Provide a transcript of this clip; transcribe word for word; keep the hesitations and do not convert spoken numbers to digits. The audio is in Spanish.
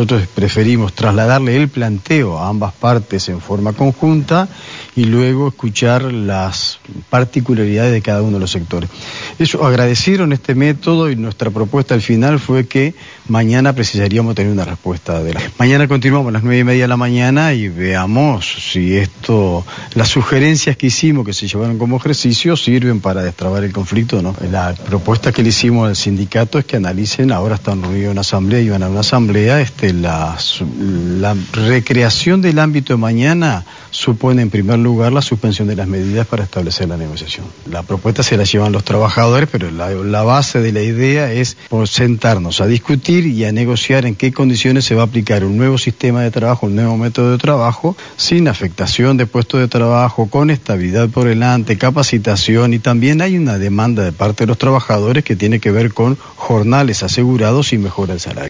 Nosotros preferimos trasladarle el planteo a ambas partes en forma conjunta y luego escuchar las particularidades de cada uno de los sectores. Ellos agradecieron este método y nuestra propuesta al final fue que mañana precisaríamos tener una respuesta de la... Mañana continuamos a las nueve y media de la mañana y veamos si esto, las sugerencias que hicimos, que se llevaron como ejercicio, sirven para destrabar el conflicto o no. La propuesta que le hicimos al sindicato es que analicen, ahora están reunidos en asamblea y van a una asamblea, este, la, la recreación del ámbito de mañana supone en primer lugar la suspensión de las medidas para establecer la negociación. La propuesta se la llevan los trabajadores, pero la, la base de la idea es sentarnos a discutir y a negociar en qué condiciones se va a aplicar un nuevo sistema de trabajo, un nuevo método de trabajo, sin afectación de puestos de trabajo, con estabilidad por delante, capacitación, y también hay una demanda de parte de los trabajadores que tiene que ver con jornales asegurados y mejora el salario.